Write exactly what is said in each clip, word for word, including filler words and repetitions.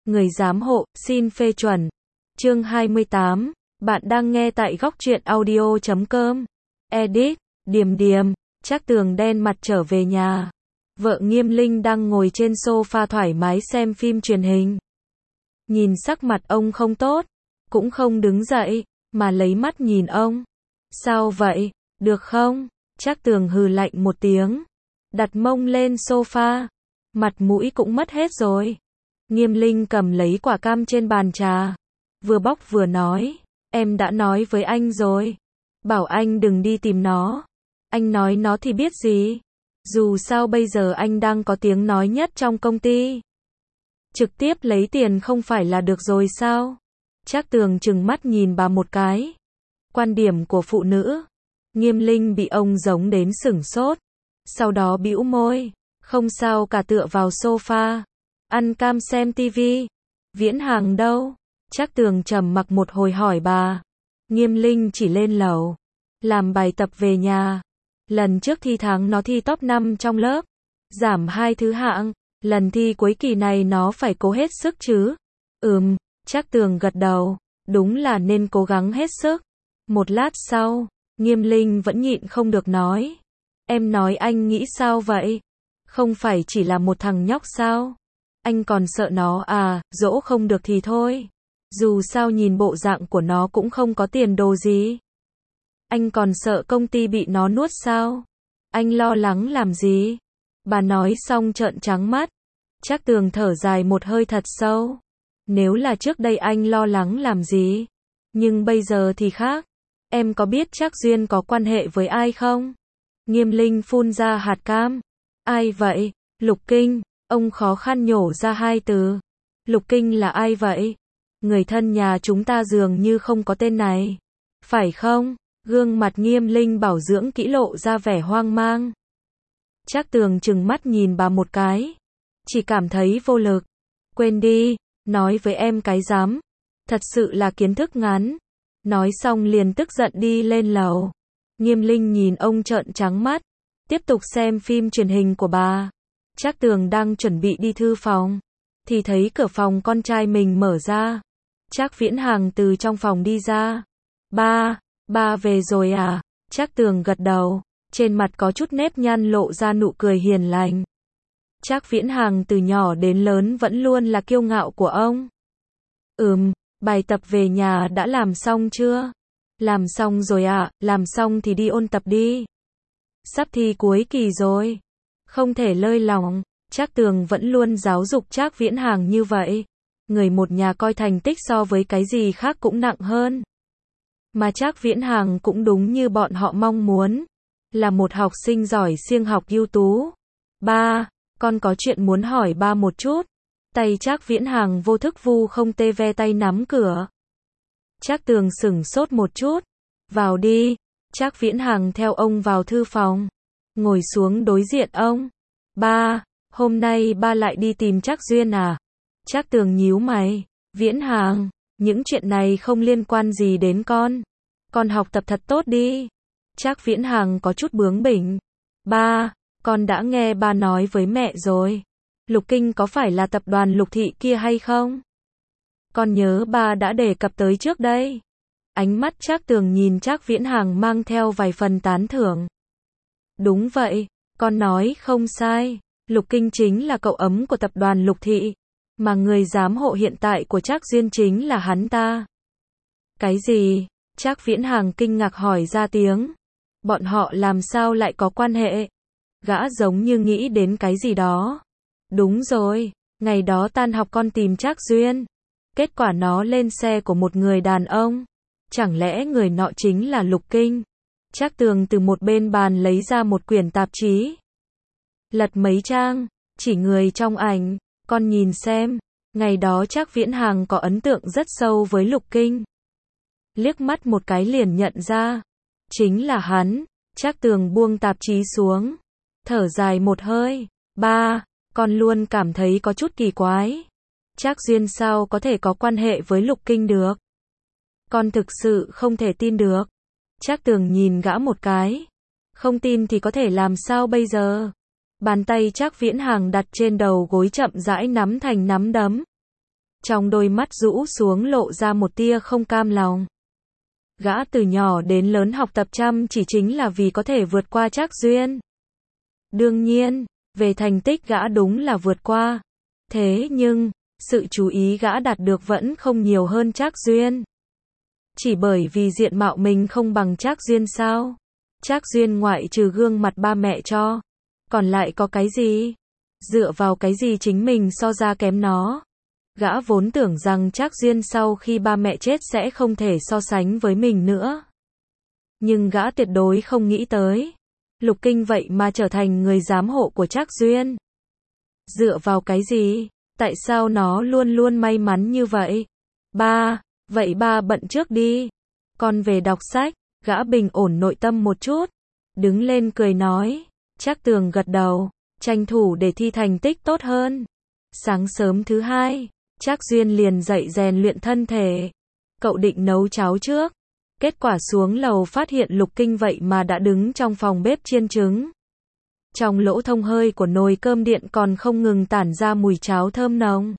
Người giám hộ, xin phê chuẩn. Chương hai mươi tám, bạn đang nghe tại góc truyện audio chấm com. Edit, Điềm Điềm, Trác Tường đen mặt trở về nhà. Vợ Nghiêm Linh đang ngồi trên sofa thoải mái xem phim truyền hình. Nhìn sắc mặt ông không tốt, cũng không đứng dậy, mà lấy mắt nhìn ông. Sao vậy, được không? Trác Tường hừ lạnh một tiếng, đặt mông lên sofa, mặt mũi cũng mất hết rồi. Nghiêm Linh cầm lấy quả cam trên bàn trà, vừa bóc vừa nói, em đã nói với anh rồi, bảo anh đừng đi tìm nó. Anh nói nó thì biết gì, dù sao bây giờ anh đang có tiếng nói nhất trong công ty. Trực tiếp lấy tiền không phải là được rồi sao? Trác Tường trừng mắt nhìn bà một cái. Quan điểm của phụ nữ. Nghiêm Linh bị ông giống đến sửng sốt, sau đó bĩu môi, không sao cả, tựa vào sofa, ăn cam xem tivi. Viễn Hàng đâu? Trác Tường trầm mặc một hồi hỏi bà. Nghiêm Linh chỉ lên lầu, làm bài tập về nhà. Lần trước thi tháng nó thi top năm trong lớp, giảm hai thứ hạng, lần thi cuối kỳ này nó phải cố hết sức chứ. Ừm, Trác Tường gật đầu, đúng là nên cố gắng hết sức. Một lát sau, Nghiêm Linh vẫn nhịn không được nói. Em nói anh nghĩ sao vậy? Không phải chỉ là một thằng nhóc sao? Anh còn sợ nó à? Dỗ không được thì thôi. Dù sao nhìn bộ dạng của nó cũng không có tiền đồ gì. Anh còn sợ công ty bị nó nuốt sao? Anh lo lắng làm gì? Bà nói xong trợn trắng mắt. Trác Tường thở dài một hơi thật sâu. Nếu là trước đây anh lo lắng làm gì? Nhưng bây giờ thì khác. Em có biết Trác Duyên có quan hệ với ai không? Nghiêm Linh phun ra hạt cam. Ai vậy? Lục Kinh. Ông khó khăn nhổ ra hai từ. Lục Kinh là ai vậy? Người thân nhà chúng ta dường như không có tên này. Phải không? Gương mặt Nghiêm Linh bảo dưỡng kỹ lộ ra vẻ hoang mang. Trác Tường trừng mắt nhìn bà một cái. Chỉ cảm thấy vô lực. Quên đi, nói với em cái dám. Thật sự là kiến thức ngắn. Nói xong liền tức giận đi lên lầu. Nghiêm Linh nhìn ông trợn trắng mắt, tiếp tục xem phim truyền hình của bà. Trác Tường đang chuẩn bị đi thư phòng, thì thấy cửa phòng con trai mình mở ra. Trác Viễn Hàng từ trong phòng đi ra. Ba, ba về rồi à? Trác Tường gật đầu, trên mặt có chút nếp nhăn lộ ra nụ cười hiền lành. Trác Viễn Hàng từ nhỏ đến lớn vẫn luôn là kiêu ngạo của ông. Ừm, bài tập về nhà đã làm xong chưa? Làm xong rồi ạ, à, làm xong thì đi ôn tập đi. Sắp thi cuối kỳ rồi, không thể lơi lỏng. Trác Tường vẫn luôn giáo dục Trác Viễn Hàng như vậy. Người một nhà coi thành tích so với cái gì khác cũng nặng hơn. Mà Trác Viễn Hàng cũng đúng như bọn họ mong muốn, là một học sinh giỏi siêng học ưu tú. Ba, con có chuyện muốn hỏi ba một chút. Tay Trác Viễn Hàng vô thức vu không tê ve tay nắm cửa. Trác Tường sửng sốt một chút. Vào đi. Trác Viễn Hàng theo ông vào thư phòng, ngồi xuống đối diện ông. Ba, hôm nay ba lại đi tìm Trác Duyên à? Trác Tường nhíu mày. Viễn Hàng, những chuyện này không liên quan gì đến con. Con học tập thật tốt đi. Trác Viễn Hàng có chút bướng bỉnh. Ba, con đã nghe ba nói với mẹ rồi. Lục Kinh có phải là tập đoàn Lục Thị kia hay không? Con nhớ ba đã đề cập tới trước đây. Ánh mắt Trác Tường nhìn Trác Viễn Hàng mang theo vài phần tán thưởng. Đúng vậy, con nói không sai. Lục Kinh chính là cậu ấm của tập đoàn Lục Thị, mà người giám hộ hiện tại của Trác Duyên chính là hắn ta. Cái gì? Trác Viễn Hàng kinh ngạc hỏi ra tiếng. Bọn họ làm sao lại có quan hệ? Gã giống như nghĩ đến cái gì đó. Đúng rồi, ngày đó tan học con tìm Trác Duyên. Kết quả nó lên xe của một người đàn ông. Chẳng lẽ người nọ chính là Lục Kinh? Trác Tường từ một bên bàn lấy ra một quyển tạp chí. Lật mấy trang, chỉ người trong ảnh, con nhìn xem. Ngày đó Trác Viễn Hàng có ấn tượng rất sâu với Lục Kinh. Liếc mắt một cái liền nhận ra. Chính là hắn. Trác Tường buông tạp chí xuống, thở dài một hơi. Ba, con luôn cảm thấy có chút kỳ quái. Trác Duyên sao có thể có quan hệ với Lục Kinh được? Con thực sự không thể tin được. Trác Tường nhìn gã một cái. Không tin thì có thể làm sao bây giờ? Bàn tay Trác Viễn Hàng đặt trên đầu gối chậm rãi nắm thành nắm đấm. trong đôi mắt rũ xuống lộ ra một tia không cam lòng. Gã từ nhỏ đến lớn học tập chăm chỉ chính là vì có thể vượt qua Trác Duyên. Đương nhiên, về thành tích gã đúng là vượt qua. Thế nhưng, sự chú ý gã đạt được vẫn không nhiều hơn Trác Duyên. Chỉ bởi vì diện mạo mình không bằng Trác Duyên sao? Trác Duyên ngoại trừ gương mặt ba mẹ cho, còn lại có cái gì? Dựa vào cái gì chính mình so ra kém nó? Gã vốn tưởng rằng Trác Duyên sau khi ba mẹ chết sẽ không thể so sánh với mình nữa. Nhưng gã tuyệt đối không nghĩ tới. Lục Kinh vậy mà trở thành người giám hộ của Trác Duyên. Dựa vào cái gì? Tại sao nó luôn luôn may mắn như vậy? Ba, vậy ba bận trước đi. Con về đọc sách, gã bình ổn nội tâm một chút. Đứng lên cười nói. Trác Tường gật đầu, tranh thủ để thi thành tích tốt hơn. Sáng sớm thứ hai, Trác Duyên liền dậy rèn luyện thân thể. Cậu định nấu cháo trước. Kết quả xuống lầu phát hiện Lục Kinh vậy mà đã đứng trong phòng bếp chiên trứng. Trong lỗ thông hơi của nồi cơm điện còn không ngừng tản ra mùi cháo thơm nồng.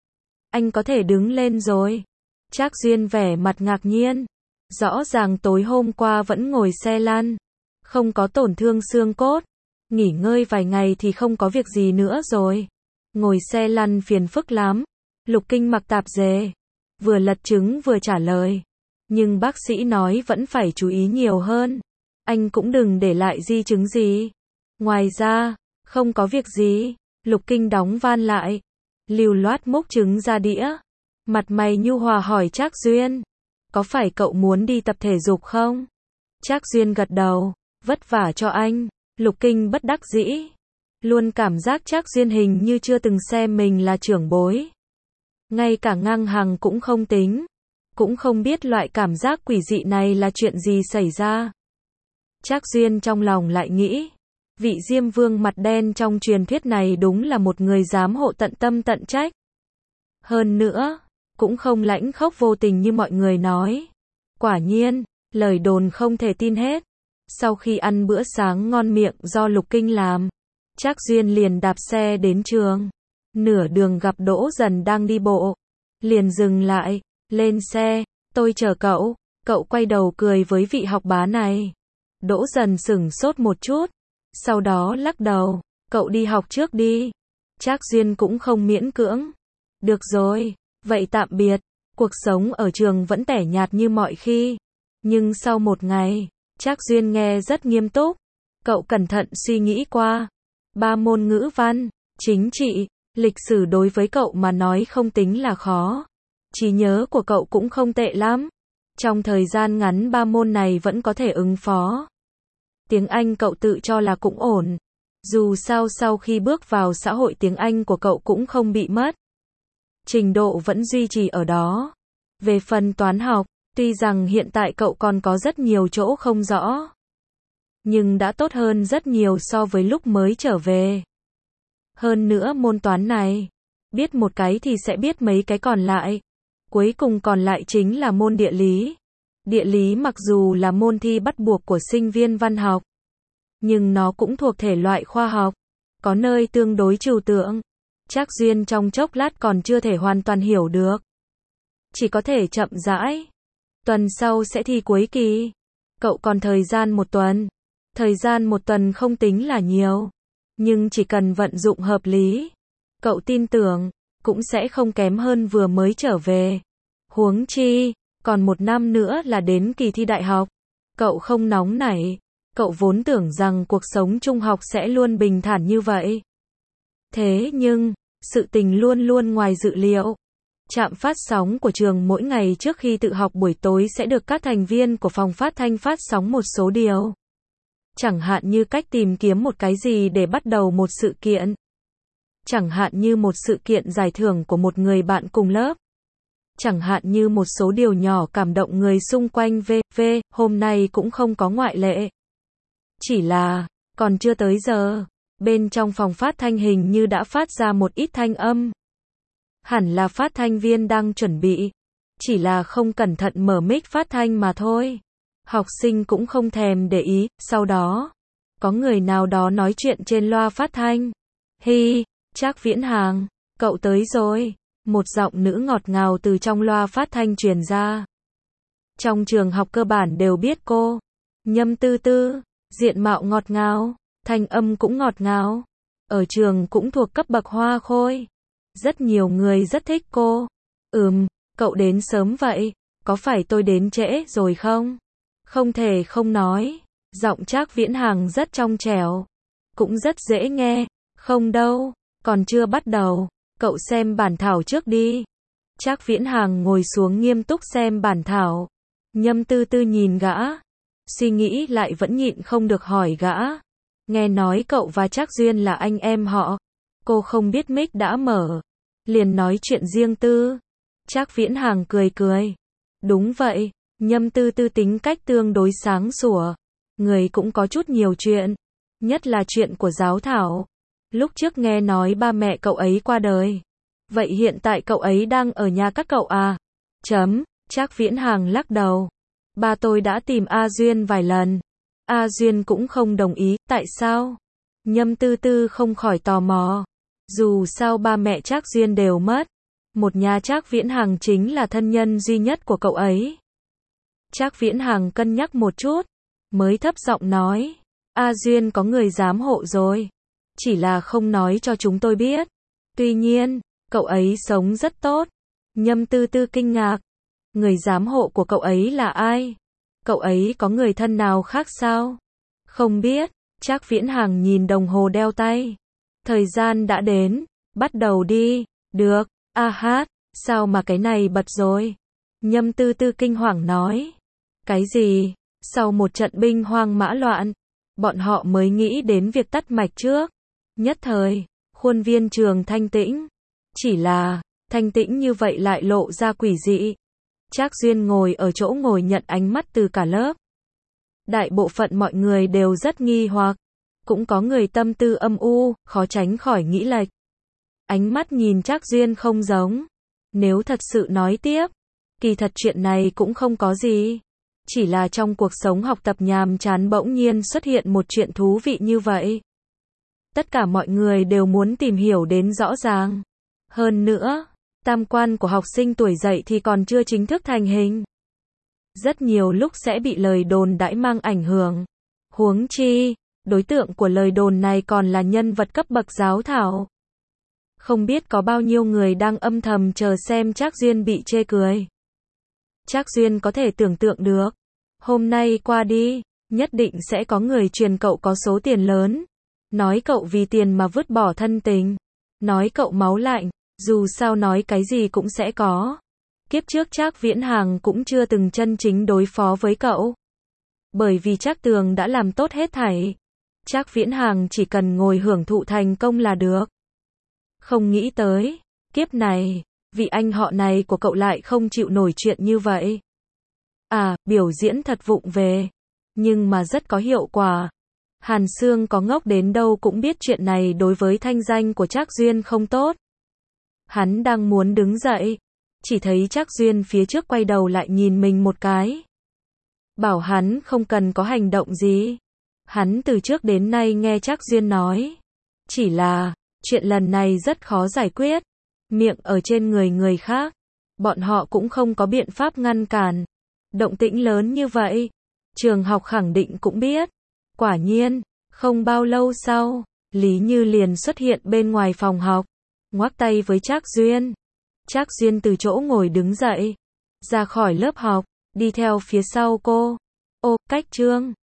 Anh có thể đứng lên rồi. Trác Duyên vẻ mặt ngạc nhiên. Rõ ràng tối hôm qua vẫn ngồi xe lăn. Không có tổn thương xương cốt. Nghỉ ngơi vài ngày thì không có việc gì nữa rồi. Ngồi xe lăn phiền phức lắm. Lục Kinh mặc tạp dề. Vừa lật trứng vừa trả lời. Nhưng bác sĩ nói vẫn phải chú ý nhiều hơn. Anh cũng đừng để lại di chứng gì. Ngoài ra, không có việc gì. Lục Kinh đóng van lại. Lưu loát múc trứng ra đĩa. Mặt mày nhu hòa hỏi Trác Duyên. Có phải cậu muốn đi tập thể dục không? Trác Duyên gật đầu. Vất vả cho anh. Lục Kinh bất đắc dĩ. Luôn cảm giác Trác Duyên hình như chưa từng xem mình là trưởng bối. Ngay cả ngang hàng cũng không tính. Cũng không biết loại cảm giác quỷ dị này là chuyện gì xảy ra. Trác Duyên trong lòng lại nghĩ. Vị Diêm Vương mặt đen trong truyền thuyết này đúng là một người giám hộ tận tâm tận trách. Hơn nữa, cũng không lãnh khốc vô tình như mọi người nói. Quả nhiên, lời đồn không thể tin hết. Sau khi ăn bữa sáng ngon miệng do Lục Kinh làm, Trác Duyên liền đạp xe đến trường. Nửa đường gặp Đỗ Dần đang đi bộ. Liền dừng lại, lên xe, tôi chờ cậu. Cậu quay đầu cười với vị học bá này. Đỗ Dần sửng sốt một chút. Sau đó lắc đầu, cậu đi học trước đi. Trác Duyên cũng không miễn cưỡng. Được rồi, vậy tạm biệt. Cuộc sống ở trường vẫn tẻ nhạt như mọi khi. Nhưng sau một ngày, Trác Duyên nghe rất nghiêm túc. Cậu cẩn thận suy nghĩ qua. Ba môn ngữ văn, chính trị, lịch sử đối với cậu mà nói không tính là khó. Trí nhớ của cậu cũng không tệ lắm. Trong thời gian ngắn ba môn này vẫn có thể ứng phó. Tiếng Anh cậu tự cho là cũng ổn. Dù sao sau khi bước vào xã hội tiếng Anh của cậu cũng không bị mất. Trình độ vẫn duy trì ở đó. Về phần toán học, tuy rằng hiện tại cậu còn có rất nhiều chỗ không rõ. Nhưng đã tốt hơn rất nhiều so với lúc mới trở về. Hơn nữa môn toán này, biết một cái thì sẽ biết mấy cái còn lại. Cuối cùng còn lại chính là môn địa lý. Địa lý mặc dù là môn thi bắt buộc của sinh viên văn học, nhưng nó cũng thuộc thể loại khoa học, có nơi tương đối trừu tượng. Trác Duyên trong chốc lát còn chưa thể hoàn toàn hiểu được. Chỉ có thể chậm rãi. Tuần sau sẽ thi cuối kỳ. Cậu còn thời gian một tuần. Thời gian một tuần không tính là nhiều. Nhưng chỉ cần vận dụng hợp lý. Cậu tin tưởng, cũng sẽ không kém hơn vừa mới trở về. Huống chi, còn một năm nữa là đến kỳ thi đại học. Cậu không nóng nảy. Cậu vốn tưởng rằng cuộc sống trung học sẽ luôn bình thản như vậy. Thế nhưng, sự tình luôn luôn ngoài dự liệu. Trạm phát sóng của trường mỗi ngày trước khi tự học buổi tối sẽ được các thành viên của phòng phát thanh phát sóng một số điều. Chẳng hạn như cách tìm kiếm một cái gì để bắt đầu một sự kiện. Chẳng hạn như một sự kiện giải thưởng của một người bạn cùng lớp. Chẳng hạn như một số điều nhỏ cảm động người xung quanh vân vân, hôm nay cũng không có ngoại lệ. Chỉ là, còn chưa tới giờ, bên trong phòng phát thanh hình như đã phát ra một ít thanh âm. Hẳn là phát thanh viên đang chuẩn bị. Chỉ là không cẩn thận mở mic phát thanh mà thôi. Học sinh cũng không thèm để ý, sau đó, có người nào đó nói chuyện trên loa phát thanh. Hi, Trác Viễn Hàng, cậu tới rồi. Một giọng nữ ngọt ngào từ trong loa phát thanh truyền ra. Trong trường học cơ bản đều biết cô. Nhâm Tư Tư, diện mạo ngọt ngào, thanh âm cũng ngọt ngào. Ở trường cũng thuộc cấp bậc hoa khôi. Rất nhiều người rất thích cô. Ừm, cậu đến sớm vậy, có phải tôi đến trễ rồi không? Không thể không nói, giọng Trác Viễn Hàng rất trong trẻo, cũng rất dễ nghe. Không đâu, còn chưa bắt đầu, cậu xem bản thảo trước đi. Trác Viễn Hàng ngồi xuống nghiêm túc xem bản thảo. Nhâm Tư Tư nhìn gã, suy nghĩ lại vẫn nhịn không được hỏi gã. Nghe nói cậu và Trác Duyên là anh em họ. Cô không biết mic đã mở, liền nói chuyện riêng tư. Trác Viễn Hàng cười cười. Đúng vậy, Nhâm Tư Tư tính cách tương đối sáng sủa. Người cũng có chút nhiều chuyện, nhất là chuyện của giáo thảo. Lúc trước nghe nói ba mẹ cậu ấy qua đời. Vậy hiện tại cậu ấy đang ở nhà các cậu à? Chấm, Trác Viễn Hàng lắc đầu. Ba tôi đã tìm A Duyên vài lần. A Duyên cũng không đồng ý, tại sao? Nhâm Tư Tư không khỏi tò mò. Dù sao ba mẹ Trác Duyên đều mất. Một nhà Trác Viễn Hàng chính là thân nhân duy nhất của cậu ấy. Trác Viễn Hàng cân nhắc một chút, mới thấp giọng nói. A Duyên có người giám hộ rồi. Chỉ là không nói cho chúng tôi biết. Tuy nhiên, cậu ấy sống rất tốt. Nhâm Tư Tư kinh ngạc. Người giám hộ của cậu ấy là ai? Cậu ấy có người thân nào khác sao? Không biết. Trác Viễn Hàng nhìn đồng hồ đeo tay. Thời gian đã đến. Bắt đầu đi. Được. A hát. Sao mà cái này bật rồi? Nhâm Tư Tư kinh hoàng nói. Cái gì? Sau một trận binh hoang mã loạn, bọn họ mới nghĩ đến việc tắt mạch trước. Nhất thời, khuôn viên trường thanh tĩnh. Chỉ là, thanh tĩnh như vậy lại lộ ra quỷ dị. Trác Duyên ngồi ở chỗ ngồi nhận ánh mắt từ cả lớp. Đại bộ phận mọi người đều rất nghi hoặc. Cũng có người tâm tư âm u, khó tránh khỏi nghĩ lệch. Ánh mắt nhìn Trác Duyên không giống. Nếu thật sự nói tiếp, kỳ thật chuyện này cũng không có gì. Chỉ là trong cuộc sống học tập nhàm chán bỗng nhiên xuất hiện một chuyện thú vị như vậy. Tất cả mọi người đều muốn tìm hiểu đến rõ ràng. Hơn nữa, tam quan của học sinh tuổi dậy thì còn chưa chính thức thành hình. Rất nhiều lúc sẽ bị lời đồn đãi mang ảnh hưởng. Huống chi, đối tượng của lời đồn này còn là nhân vật cấp bậc giáo thảo. Không biết có bao nhiêu người đang âm thầm chờ xem Trác Duyên bị chê cười. Trác Duyên có thể tưởng tượng được. Hôm nay qua đi, nhất định sẽ có người truyền cậu có số tiền lớn. Nói cậu vì tiền mà vứt bỏ thân tình. Nói cậu máu lạnh. Dù sao nói cái gì cũng sẽ có. Kiếp trước Trác Viễn Hàng cũng chưa từng chân chính đối phó với cậu. Bởi vì Trác Tường đã làm tốt hết thảy. Trác Viễn Hàng chỉ cần ngồi hưởng thụ thành công là được. Không nghĩ tới, kiếp này, vị anh họ này của cậu lại không chịu nổi chuyện như vậy. À, biểu diễn thật vụng về, nhưng mà rất có hiệu quả. Hàn Sương có ngốc đến đâu cũng biết chuyện này đối với thanh danh của Trác Duyên không tốt. Hắn đang muốn đứng dậy, chỉ thấy Trác Duyên phía trước quay đầu lại nhìn mình một cái. Bảo hắn không cần có hành động gì. Hắn từ trước đến nay nghe Trác Duyên nói. Chỉ là, chuyện lần này rất khó giải quyết. Miệng ở trên người người khác. Bọn họ cũng không có biện pháp ngăn cản. Động tĩnh lớn như vậy. Trường học khẳng định cũng biết. Quả nhiên, không bao lâu sau, Lý Như liền xuất hiện bên ngoài phòng học. Ngoắc tay với Trác Duyên. Trác Duyên từ chỗ ngồi đứng dậy. Ra khỏi lớp học, đi theo phía sau cô. Ô, Cách Trương.